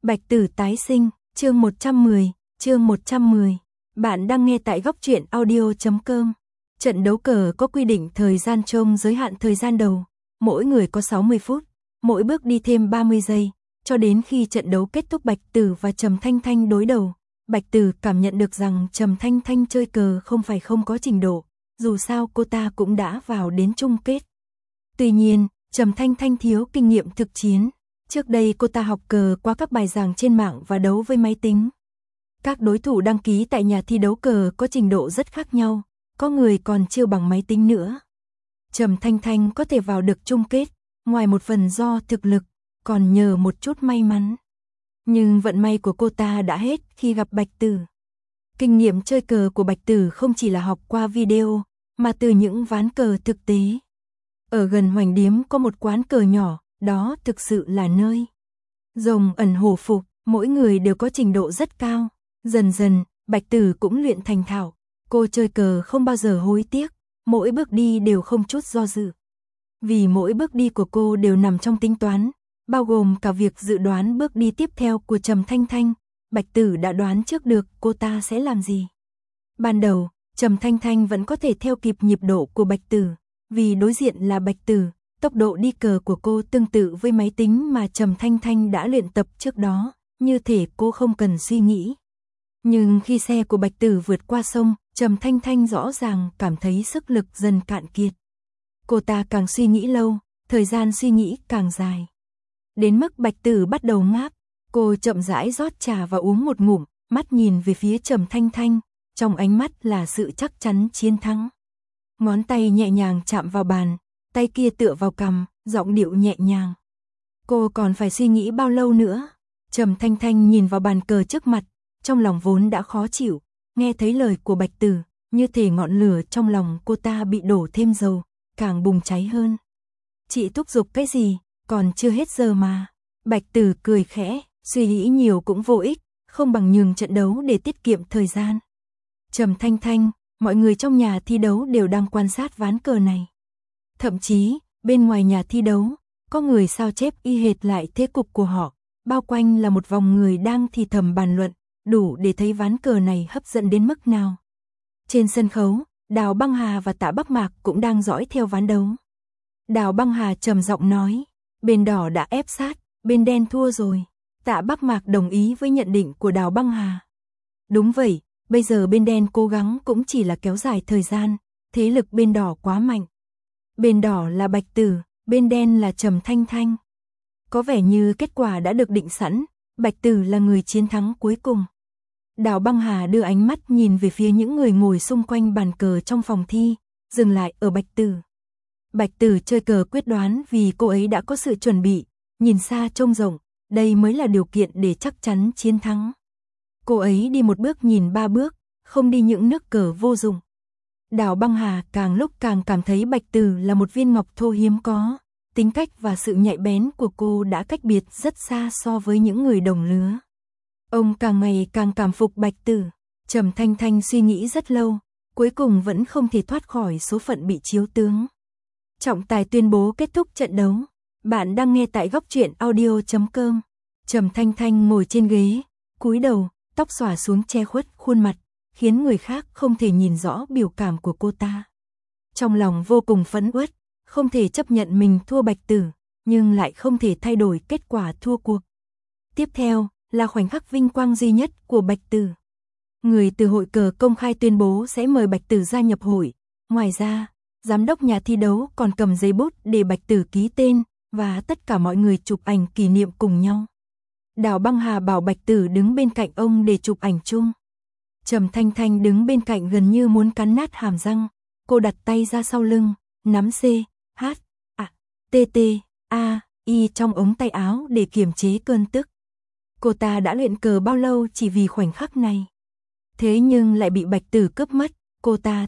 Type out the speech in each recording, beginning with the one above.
Bạch Tử tái sinh, chương 110. Bạn đang nghe tại góc truyện audio.com. Trận đấu cờ có quy định thời gian trông giới hạn thời gian đầu, mỗi người có 60 phút, mỗi bước đi thêm 30 giây, cho đến khi trận đấu kết thúc. Bạch Tử và Trầm Thanh Thanh đối đầu. Bạch Tử cảm nhận được rằng Trầm Thanh Thanh chơi cờ không phải không có trình độ, dù sao cô ta cũng đã vào đến chung kết. Tuy nhiên, Trầm Thanh Thanh thiếu kinh nghiệm thực chiến. Trước đây cô ta học cờ qua các bài giảng trên mạng và đấu với máy tính. Các đối thủ đăng ký tại nhà thi đấu cờ có trình độ rất khác nhau, có người còn chưa bằng máy tính nữa. Trầm Thanh Thanh có thể vào được chung kết, ngoài một phần do thực lực, còn nhờ một chút may mắn. Nhưng vận may của cô ta đã hết khi gặp Bạch Tử. Kinh nghiệm chơi cờ của Bạch Tử không chỉ là học qua video, mà từ những ván cờ thực tế. Ở gần Hoành Điếm có một quán cờ nhỏ, đó thực sự là nơi rồng ẩn hổ phục, mỗi người đều có trình độ rất cao. Dần dần, Bạch Tử cũng luyện thành thạo. Cô chơi cờ không bao giờ hối tiếc, mỗi bước đi đều không chút do dự. Vì mỗi bước đi của cô đều nằm trong tính toán, bao gồm cả việc dự đoán bước đi tiếp theo của Trầm Thanh Thanh. Bạch Tử đã đoán trước được cô ta sẽ làm gì. Ban đầu, Trầm Thanh Thanh vẫn có thể theo kịp nhịp độ của Bạch Tử, vì đối diện là Bạch Tử. Tốc độ đi cờ của cô tương tự với máy tính mà Trầm Thanh Thanh đã luyện tập trước đó, như thể cô không cần suy nghĩ. Nhưng khi xe của Bạch Tử vượt qua sông, Trầm Thanh Thanh rõ ràng cảm thấy sức lực dần cạn kiệt. Cô ta càng suy nghĩ lâu, thời gian suy nghĩ càng dài. Đến mức Bạch Tử bắt đầu ngáp, cô chậm rãi rót trà và uống một ngụm, mắt nhìn về phía Trầm Thanh Thanh, trong ánh mắt là sự chắc chắn chiến thắng. Ngón tay nhẹ nhàng chạm vào bàn, tay kia tựa vào cằm, giọng điệu nhẹ nhàng. Cô còn phải suy nghĩ bao lâu nữa? Trầm Thanh Thanh nhìn vào bàn cờ trước mặt, trong lòng vốn đã khó chịu, nghe thấy lời của Bạch Tử, như thể ngọn lửa trong lòng cô ta bị đổ thêm dầu, càng bùng cháy hơn. Chị thúc giục cái gì, còn chưa hết giờ mà. Bạch Tử cười khẽ, suy nghĩ nhiều cũng vô ích, không bằng nhường trận đấu để tiết kiệm thời gian. Trầm Thanh Thanh, mọi người trong nhà thi đấu đều đang quan sát ván cờ này. Thậm chí, bên ngoài nhà thi đấu, có người sao chép y hệt lại thế cục của họ, bao quanh là một vòng người đang thì thầm bàn luận, đủ để thấy ván cờ này hấp dẫn đến mức nào. Trên sân khấu, Đào Băng Hà và Tạ Bắc Mạc cũng đang dõi theo ván đấu. Đào Băng Hà trầm giọng nói, bên đỏ đã ép sát, bên đen thua rồi. Tạ Bắc Mạc đồng ý với nhận định của Đào Băng Hà. Đúng vậy, bây giờ bên đen cố gắng cũng chỉ là kéo dài thời gian, thế lực bên đỏ quá mạnh. Bên đỏ là Bạch Tử, bên đen là Trầm Thanh Thanh. Có vẻ như kết quả đã được định sẵn, Bạch Tử là người chiến thắng cuối cùng. Đào Băng Hà đưa ánh mắt nhìn về phía những người ngồi xung quanh bàn cờ trong phòng thi, dừng lại ở Bạch Tử. Bạch Tử chơi cờ quyết đoán vì cô ấy đã có sự chuẩn bị, nhìn xa trông rộng, đây mới là điều kiện để chắc chắn chiến thắng. Cô ấy đi một bước nhìn ba bước, không đi những nước cờ vô dụng. Đào Băng Hà càng lúc càng cảm thấy Bạch Tử là một viên ngọc thô hiếm có, tính cách và sự nhạy bén của cô đã cách biệt rất xa so với những người đồng lứa. Ông càng ngày càng cảm phục Bạch Tử. Trầm Thanh Thanh suy nghĩ rất lâu, cuối cùng vẫn không thể thoát khỏi số phận bị chiếu tướng. Trọng tài tuyên bố kết thúc trận đấu. Bạn đang nghe tại góc truyện audio.com. Trầm Thanh Thanh ngồi trên ghế, cúi đầu, tóc xõa xuống che khuất khuôn mặt, khiến người khác không thể nhìn rõ biểu cảm của cô ta. Trong lòng vô cùng phẫn uất, không thể chấp nhận mình thua Bạch Tử, nhưng lại không thể thay đổi kết quả thua cuộc. Tiếp theo là khoảnh khắc vinh quang duy nhất của Bạch Tử. Người từ hội cờ công khai tuyên bố sẽ mời Bạch Tử gia nhập hội. Ngoài ra, giám đốc nhà thi đấu còn cầm giấy bút để Bạch Tử ký tên, và tất cả mọi người chụp ảnh kỷ niệm cùng nhau. Đào Băng Hà bảo Bạch Tử đứng bên cạnh ông để chụp ảnh chung. Trầm Thanh Thanh đứng bên cạnh gần như muốn cắn nát hàm răng. Cô đặt tay ra sau lưng, nắm C, H, A, T, T, A, I trong ống tay áo để kiềm chế cơn tức. Cô ta đã luyện cờ bao lâu chỉ vì khoảnh khắc này. Thế nhưng lại bị Bạch Tử cướp mất, cô ta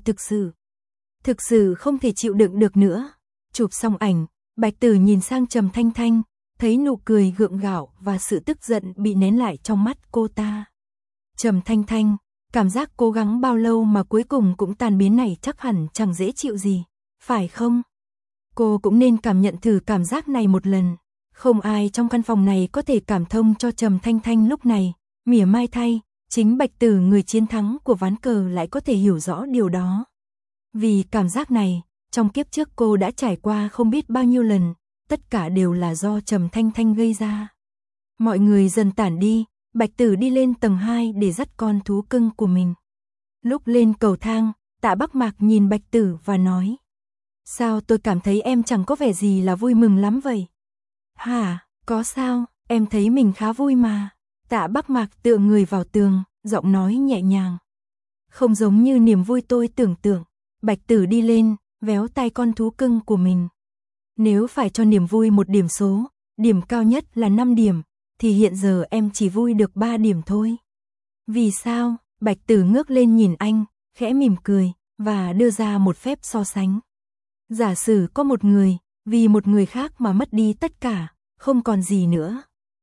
thực sự không thể chịu đựng được nữa. Chụp xong ảnh, Bạch Tử nhìn sang Trầm Thanh Thanh, thấy nụ cười gượng gạo và sự tức giận bị nén lại trong mắt cô ta. Trầm Thanh Thanh, cảm giác cố gắng bao lâu mà cuối cùng cũng tan biến này chắc hẳn chẳng dễ chịu gì, phải không? Cô cũng nên cảm nhận thử cảm giác này một lần. Không ai trong căn phòng này có thể cảm thông cho Trầm Thanh Thanh lúc này, mỉa mai thay, chính Bạch Tử người chiến thắng của ván cờ lại có thể hiểu rõ điều đó. Vì cảm giác này, trong kiếp trước cô đã trải qua không biết bao nhiêu lần, tất cả đều là do Trầm Thanh Thanh gây ra. Mọi người dần tản đi, Bạch Tử đi lên tầng 2 để dắt con thú cưng của mình. Lúc lên cầu thang, Tạ Bắc Mạc nhìn Bạch Tử và nói: "Sao tôi cảm thấy em chẳng có vẻ gì là vui mừng lắm vậy?" "Hả, có sao, em thấy mình khá vui mà." Tạ Bắc Mạc tựa người vào tường, giọng nói nhẹ nhàng. "Không giống như niềm vui tôi tưởng tượng." Bạch Tử đi lên, véo tai con thú cưng của mình. "Nếu phải cho niềm vui một điểm số, điểm cao nhất là 5 điểm, thì hiện giờ em chỉ vui được 3 điểm thôi." "Vì sao?" Bạch Tử ngước lên nhìn anh, khẽ mỉm cười, và đưa ra một phép so sánh. Giả sử có một người, vì một người khác mà mất đi tất cả, không còn gì nữa.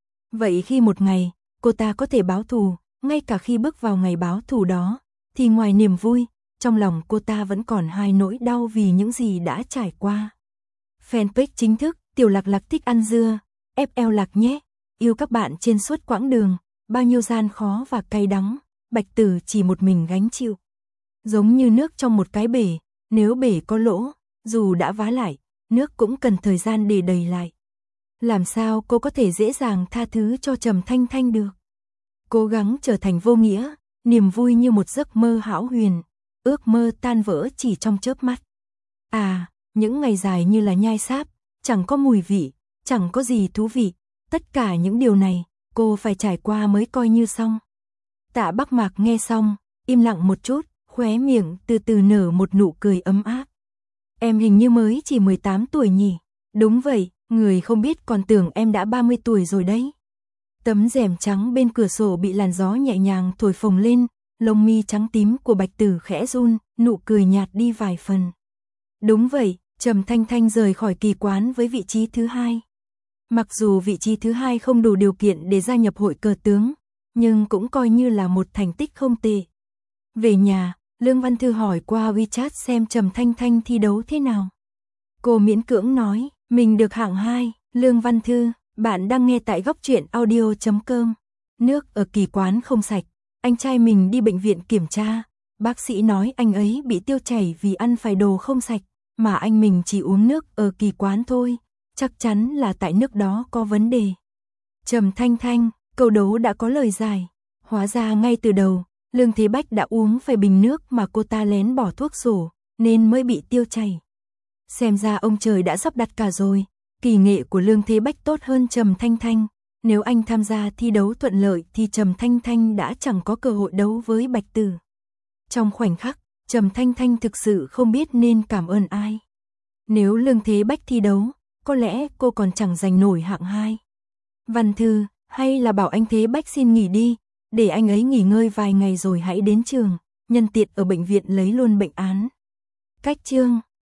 Vậy khi một ngày, cô ta có thể báo thù, ngay cả khi bước vào ngày báo thù đó, thì ngoài niềm vui, trong lòng cô ta vẫn còn hai nỗi đau vì những gì đã trải qua. Fanpage chính thức, Tiểu Lạc Lạc thích ăn dưa, FL Lạc nhé, yêu các bạn trên suốt quãng đường, bao nhiêu gian khó và cay đắng, Bạch Tử chỉ một mình gánh chịu. Giống như nước trong một cái bể, nếu bể có lỗ, dù đã vá lại, nước cũng cần thời gian để đầy lại. Làm sao cô có thể dễ dàng tha thứ cho Trầm Thanh Thanh được? Cố gắng trở thành vô nghĩa, niềm vui như một giấc mơ hão huyền, ước mơ tan vỡ chỉ trong chớp mắt. À, những ngày dài như là nhai sáp, chẳng có mùi vị, chẳng có gì thú vị, tất cả những điều này, cô phải trải qua mới coi như xong. Tạ Bắc Mạc nghe xong, im lặng một chút, khóe miệng từ từ nở một nụ cười ấm áp. Em hình như mới chỉ 18 tuổi nhỉ? Đúng vậy, người không biết còn tưởng em đã 30 tuổi rồi đấy. Tấm rèm trắng bên cửa sổ bị làn gió nhẹ nhàng thổi phồng lên, lông mi trắng tím của Bạch Tử khẽ run, nụ cười nhạt đi vài phần. Đúng vậy, Trầm Thanh Thanh rời khỏi kỳ quán với vị trí thứ 2. Mặc dù vị trí thứ 2 không đủ điều kiện để gia nhập hội cờ tướng, nhưng cũng coi như là một thành tích không tệ. Về nhà, Lương Văn Thư hỏi qua WeChat xem Trầm Thanh Thanh thi đấu thế nào. Cô miễn cưỡng nói, mình được hạng 2. Lương Văn Thư, bạn đang nghe tại góc truyện audio.com. Nước ở kỳ quán không sạch, anh trai mình đi bệnh viện kiểm tra, bác sĩ nói anh ấy bị tiêu chảy vì ăn phải đồ không sạch, mà anh mình chỉ uống nước ở kỳ quán thôi, chắc chắn là tại nước đó có vấn đề. Trầm Thanh Thanh, câu đố đã có lời giải, hóa ra ngay từ đầu, Lương Thế Bách đã uống phải bình nước mà cô ta lén bỏ thuốc sổ, nên mới bị tiêu chảy. Xem ra ông trời đã sắp đặt cả rồi, kỳ nghệ của Lương Thế Bách tốt hơn Trầm Thanh Thanh. Nếu anh tham gia thi đấu thuận lợi thì Trầm Thanh Thanh đã chẳng có cơ hội đấu với Bạch Tử. Trong khoảnh khắc, Trầm Thanh Thanh thực sự không biết nên cảm ơn ai. Nếu Lương Thế Bách thi đấu, có lẽ cô còn chẳng giành nổi hạng 2. Văn Thư, hay là bảo anh Thế Bách xin nghỉ đi, để anh ấy nghỉ ngơi vài ngày rồi hãy đến trường, nhân tiện ở bệnh viện lấy luôn bệnh án. Cách chương